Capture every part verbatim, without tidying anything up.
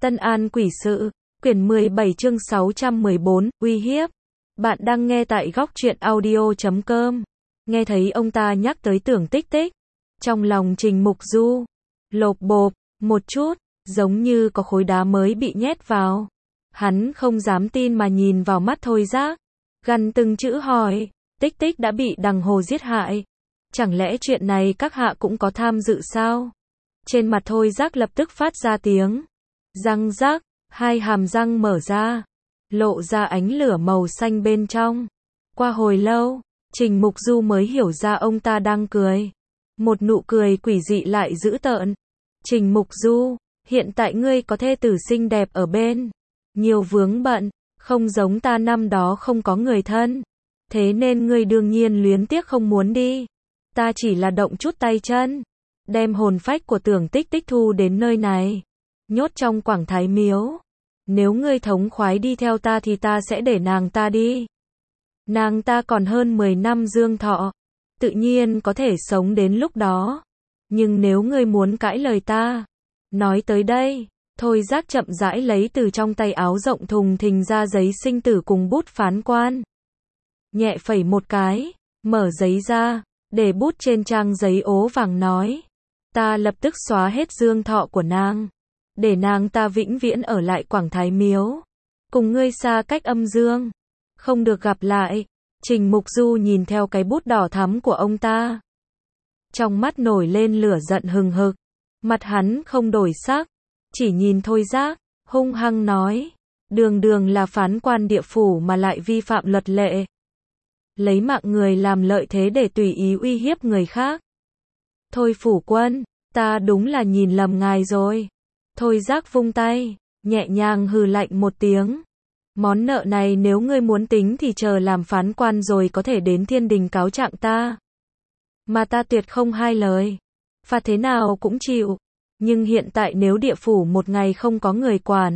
Tân An Quỷ Sự, quyển mười bảy chương sáu trăm mười bốn, uy hiếp. Bạn đang nghe tại góc truyện audio chấm com. Nghe thấy ông ta nhắc tới Tưởng Tích Tích. Trong lòng Trình Mục Du, lộp bộp, một chút, giống như có khối đá mới bị nhét vào. Hắn không dám tin mà nhìn vào mắt Thôi Giác. Gằn từng chữ hỏi, Tích Tích đã bị Đằng Hồ giết hại. Chẳng lẽ chuyện này các hạ cũng có tham dự sao? Trên mặt Thôi Giác lập tức phát ra tiếng răng rắc, hai hàm răng mở ra, lộ ra ánh lửa màu xanh bên trong. Qua hồi lâu, Trình Mục Du mới hiểu ra ông ta đang cười. Một nụ cười quỷ dị lại dữ tợn. Trình Mục Du, hiện tại ngươi có thê tử xinh đẹp ở bên, nhiều vướng bận, không giống ta năm đó không có người thân. Thế nên ngươi đương nhiên luyến tiếc không muốn đi. Ta chỉ là động chút tay chân, đem hồn phách của Tưởng Tích Tích thu đến nơi này, nhốt trong Quảng Thái Miếu. Nếu ngươi thống khoái đi theo ta thì ta sẽ để nàng ta đi. Nàng ta còn hơn mười năm dương thọ, tự nhiên có thể sống đến lúc đó. Nhưng nếu ngươi muốn cãi lời ta, nói tới đây, Thôi Giác chậm rãi lấy từ trong tay áo rộng thùng thình ra giấy sinh tử cùng bút phán quan. Nhẹ phẩy một cái, mở giấy ra, để bút trên trang giấy ố vàng nói. Ta lập tức xóa hết dương thọ của nàng, để nàng ta vĩnh viễn ở lại Quảng Thái Miếu, cùng ngươi xa cách âm dương, không được gặp lại. Trình Mục Du nhìn theo cái bút đỏ thắm của ông ta, trong mắt nổi lên lửa giận hừng hực. Mặt hắn không đổi sắc, chỉ nhìn Thôi Giác, hung hăng nói, đường đường là phán quan địa phủ mà lại vi phạm luật lệ, lấy mạng người làm lợi thế để tùy ý uy hiếp người khác. Thôi phủ quân, ta đúng là nhìn lầm ngài rồi. Thôi Giác vung tay, nhẹ nhàng hừ lạnh một tiếng. Món nợ này nếu ngươi muốn tính thì chờ làm phán quan rồi có thể đến thiên đình cáo trạng ta. Mà ta tuyệt không hai lời. Phạt thế nào cũng chịu. Nhưng hiện tại nếu địa phủ một ngày không có người quản,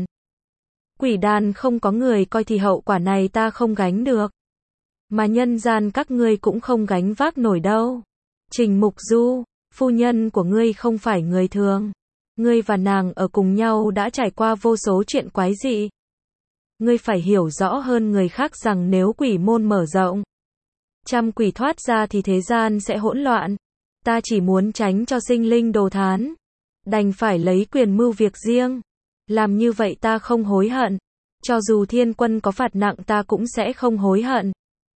quỷ đàn không có người coi thì hậu quả này ta không gánh được. Mà nhân gian các ngươi cũng không gánh vác nổi đâu. Trình Mục Du, phu nhân của ngươi không phải người thường. Ngươi và nàng ở cùng nhau đã trải qua vô số chuyện quái dị. Ngươi phải hiểu rõ hơn người khác rằng nếu quỷ môn mở rộng, trăm quỷ thoát ra thì thế gian sẽ hỗn loạn. Ta chỉ muốn tránh cho sinh linh đồ thán, đành phải lấy quyền mưu việc riêng. Làm như vậy ta không hối hận. Cho dù thiên quân có phạt nặng ta cũng sẽ không hối hận.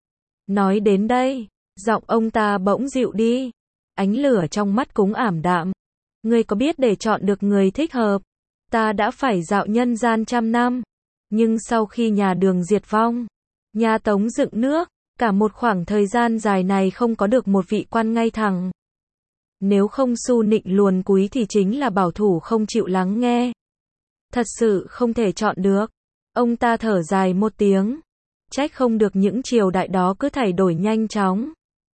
Nói đến đây, giọng ông ta bỗng dịu đi. Ánh lửa trong mắt cũng ảm đạm. Ngươi có biết để chọn được người thích hợp, ta đã phải dạo nhân gian trăm năm. Nhưng sau khi nhà Đường diệt vong, nhà Tống dựng nước, cả một khoảng thời gian dài này không có được một vị quan ngay thẳng. Nếu không su nịnh luồn cúi thì chính là bảo thủ không chịu lắng nghe. Thật sự không thể chọn được. Ông ta thở dài một tiếng. Trách không được những triều đại đó cứ thay đổi nhanh chóng.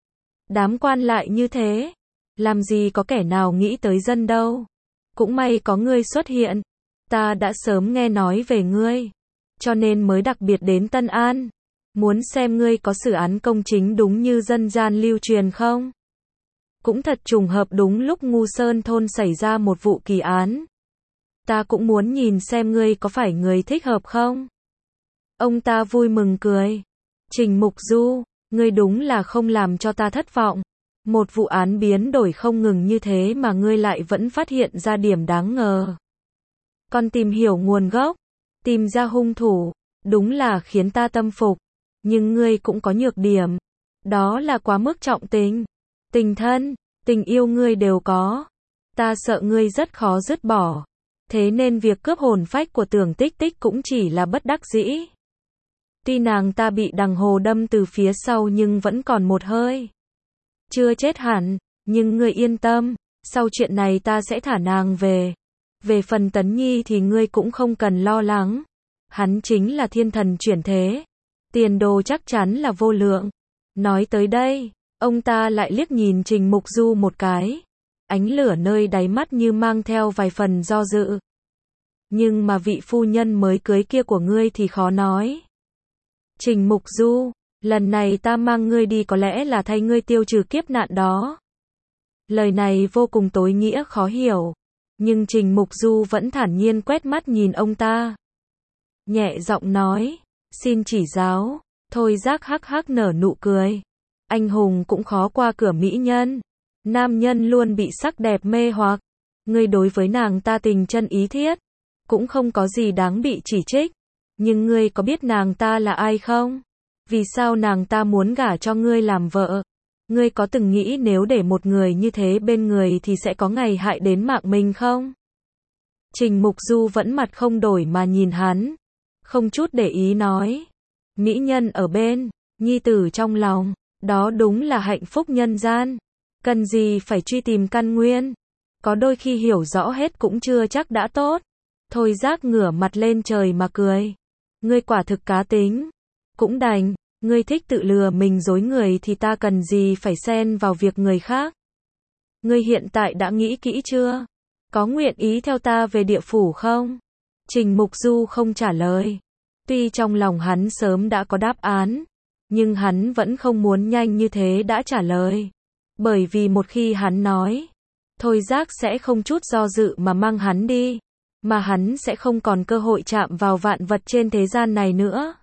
Đám quan lại như thế, làm gì có kẻ nào nghĩ tới dân đâu. Cũng may có ngươi xuất hiện. Ta đã sớm nghe nói về ngươi, cho nên mới đặc biệt đến Tân An. Muốn xem ngươi có xử án công chính đúng như dân gian lưu truyền không? Cũng thật trùng hợp đúng lúc Ngu Sơn thôn xảy ra một vụ kỳ án. Ta cũng muốn nhìn xem ngươi có phải người thích hợp không? Ông ta vui mừng cười. Trình Mục Du, ngươi đúng là không làm cho ta thất vọng. Một vụ án biến đổi không ngừng như thế mà ngươi lại vẫn phát hiện ra điểm đáng ngờ. Còn tìm hiểu nguồn gốc, tìm ra hung thủ, đúng là khiến ta tâm phục. Nhưng ngươi cũng có nhược điểm. Đó là quá mức trọng tình. Tình thân, tình yêu ngươi đều có. Ta sợ ngươi rất khó dứt bỏ. Thế nên việc cướp hồn phách của Tưởng Tích Tích cũng chỉ là bất đắc dĩ. Tuy nàng ta bị Đằng Hồ đâm từ phía sau nhưng vẫn còn một hơi. Chưa chết hẳn, nhưng ngươi yên tâm, sau chuyện này ta sẽ thả nàng về. Về phần Tấn Nhi thì ngươi cũng không cần lo lắng. Hắn chính là thiên thần chuyển thế. Tiền đồ chắc chắn là vô lượng. Nói tới đây, ông ta lại liếc nhìn Trình Mục Du một cái. Ánh lửa nơi đáy mắt như mang theo vài phần do dự. Nhưng mà vị phu nhân mới cưới kia của ngươi thì khó nói. Trình Mục Du, lần này ta mang ngươi đi có lẽ là thay ngươi tiêu trừ kiếp nạn đó. Lời này vô cùng tối nghĩa khó hiểu. Nhưng Trình Mục Du vẫn thản nhiên quét mắt nhìn ông ta. Nhẹ giọng nói, xin chỉ giáo. Thôi Giác hắc hắc nở nụ cười. Anh hùng cũng khó qua cửa mỹ nhân. Nam nhân luôn bị sắc đẹp mê hoặc. Ngươi đối với nàng ta tình chân ý thiết, cũng không có gì đáng bị chỉ trích. Nhưng ngươi có biết nàng ta là ai không? Vì sao nàng ta muốn gả cho ngươi làm vợ? Ngươi có từng nghĩ nếu để một người như thế bên người thì sẽ có ngày hại đến mạng mình không? Trình Mục Du vẫn mặt không đổi mà nhìn hắn, không chút để ý nói. Mỹ nhân ở bên, nhi tử trong lòng, đó đúng là hạnh phúc nhân gian. Cần gì phải truy tìm căn nguyên? Có đôi khi hiểu rõ hết cũng chưa chắc đã tốt. Thôi Giác ngửa mặt lên trời mà cười. Ngươi quả thực cá tính. Cũng đành, ngươi thích tự lừa mình dối người thì ta cần gì phải xen vào việc người khác. Ngươi hiện tại đã nghĩ kỹ chưa? Có nguyện ý theo ta về địa phủ không? Trình Mục Du không trả lời. Tuy trong lòng hắn sớm đã có đáp án, nhưng hắn vẫn không muốn nhanh như thế đã trả lời. Bởi vì một khi hắn nói, Thôi Giác sẽ không chút do dự mà mang hắn đi, mà hắn sẽ không còn cơ hội chạm vào vạn vật trên thế gian này nữa.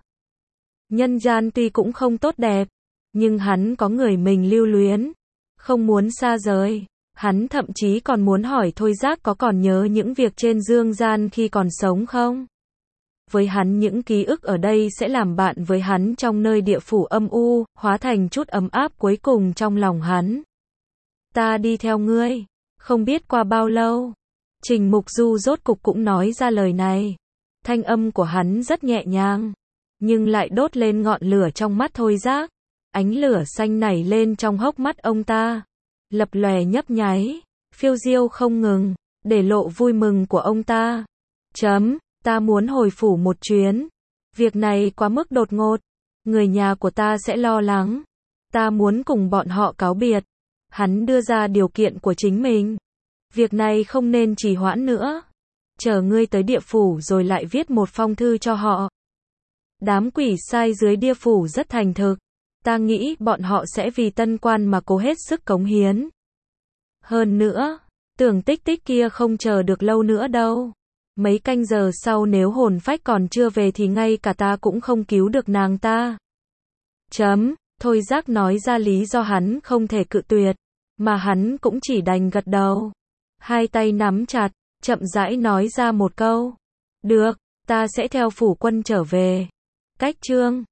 Nhân gian tuy cũng không tốt đẹp, nhưng hắn có người mình lưu luyến, không muốn xa rời. Hắn thậm chí còn muốn hỏi Thôi Giác có còn nhớ những việc trên dương gian khi còn sống không? Với hắn những ký ức ở đây sẽ làm bạn với hắn trong nơi địa phủ âm u, hóa thành chút ấm áp cuối cùng trong lòng hắn. Ta đi theo ngươi. Không biết qua bao lâu, Trình Mục Du rốt cục cũng nói ra lời này. Thanh âm của hắn rất nhẹ nhàng, nhưng lại đốt lên ngọn lửa trong mắt Thôi Giác. Ánh lửa xanh nảy lên trong hốc mắt ông ta, lập lòe nhấp nháy, phiêu diêu không ngừng, để lộ vui mừng của ông ta. Chấm, ta muốn hồi phủ một chuyến. Việc này quá mức đột ngột, người nhà của ta sẽ lo lắng. Ta muốn cùng bọn họ cáo biệt. Hắn đưa ra điều kiện của chính mình. Việc này không nên trì hoãn nữa. Chờ ngươi tới địa phủ rồi lại viết một phong thư cho họ. Đám quỷ sai dưới địa phủ rất thành thực. Ta nghĩ bọn họ sẽ vì tân quan mà cố hết sức cống hiến. Hơn nữa, tưởng Tích Tích kia không chờ được lâu nữa đâu. Mấy canh giờ sau nếu hồn phách còn chưa về thì ngay cả ta cũng không cứu được nàng ta. Chấm, Thôi Giác nói ra lý do hắn không thể cự tuyệt, mà hắn cũng chỉ đành gật đầu. Hai tay nắm chặt, chậm rãi nói ra một câu. Được, ta sẽ theo phủ quân trở về. Cách chương